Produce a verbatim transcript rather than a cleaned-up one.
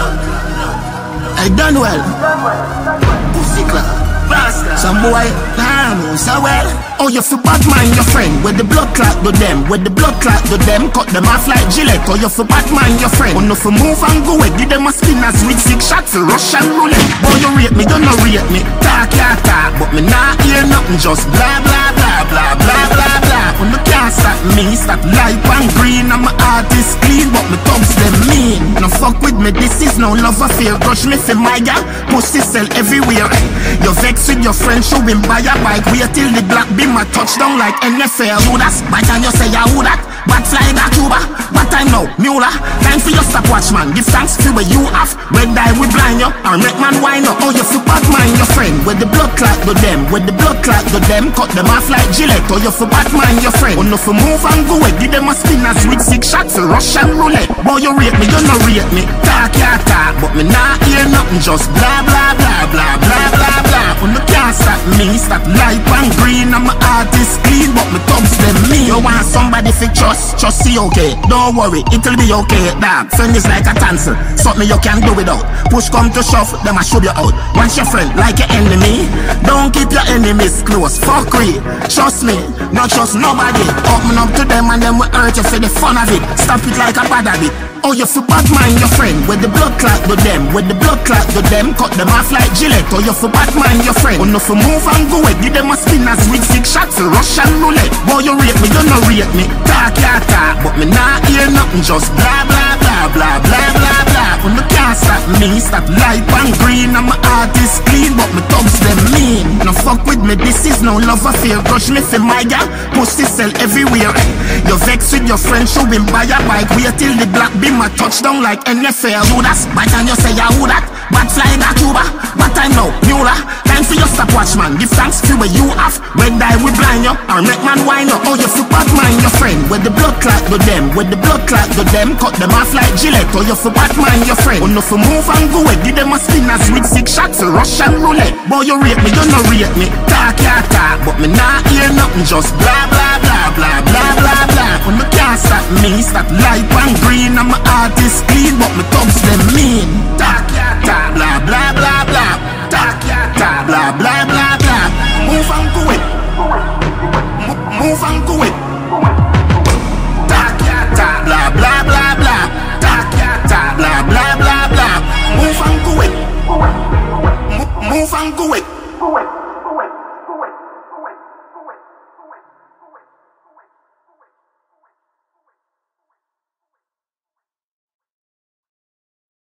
I done well. Pussy club. Some boy, damn, so well. Oh, you feel bad mind your friend. With the blood clot to them. With the blood clot to them. Cut them off like Gillette. Oh, you feel bad mind your friend. Oh, no, for move and go away. Give them a spinners with six shots for Russian roulette. Oh, you rate me, you no rate me. Talk, yeah, talk. But me not hear nothing. Just blah, blah, blah, blah, blah, blah, blah. Oh, no, can't stop me. Stop light and green. I'm a artist clean. But me thugs them mean. No fuck with me. This is no love affair. Crush me for my gal. Pussy sell everywhere. You vex with your friend. Show him buy a bike. Wait till the black beam a touchdown like N F L. Who that? By time you say ya who that? Bad fly back Cuba. What time now? Mula. Time for your stopwatch man. Give thanks for where you have. Red eye we blind you. Or make man wine up. Oh you feel bad mind your friend. With the blood clot to them. With the blood clot to them. Cut them off like Gillette. Oh you feel bad mind your friend. Oh no for move and go away. Give them a spinners with six shots for Russian roulette. Boy you rate me, you no rate me. Talk ya talk. But me not hear nothing. Just blah blah blah blah blah blah blah. Oh no can't stop me. Stop light and green. I'm a artist clean. But me thugs them me. You want somebody fi trust? Trust see okay. Don't worry, it'll be okay. Dog, friend is like a tancer. Something you can do without. Push come to shove, them I shove you out. Once your friend like your enemy, don't keep your enemies close. Fuck real, trust me, not trust nobody. Open up to them and them will hurt you for the fun of it. Stop it like a bad habit. Oh you feel bad mind your friend. With the blood clot to them. With the blood clot to them. Cut them off like Gillette. Oh you feel bad mind your friend. Oh no for move and go away. Give them a spinners with six shots for Russian roulette. Boy you rate me, you no rate me. Talk ya talk. But me not hear nothing. Just blah blah blah blah blah blah blah. Oh no can't stop me. Stop light and green. I'm a artist clean. But me thugs them mean. No fuck with me. This is no love affair. Crush me for my gal. Pussy sell everywhere. You vex with your friend. Show him buy a bike. Wait till the black beam a touchdown like N F L. Who that? By time you say ya who that? Bad fly back Cuba. What time now? Mula. Time for your stopwatch man. Give thanks for where you have. Red eye we blind you. Or make man wine up. Oh you feel bad mind your friend. With the blood clot to them. With the blood clot to them. Cut them off like Gillette. Oh you feel bad mind your friend. Oh no for move and go away. Give them a spinners with six shots for Russian roulette. Boy you rate me, you no rate me. Talk ya talk. But me not hear nothing. Just blah blah blah blah blah blah blah. Oh no can't stop me. Stop light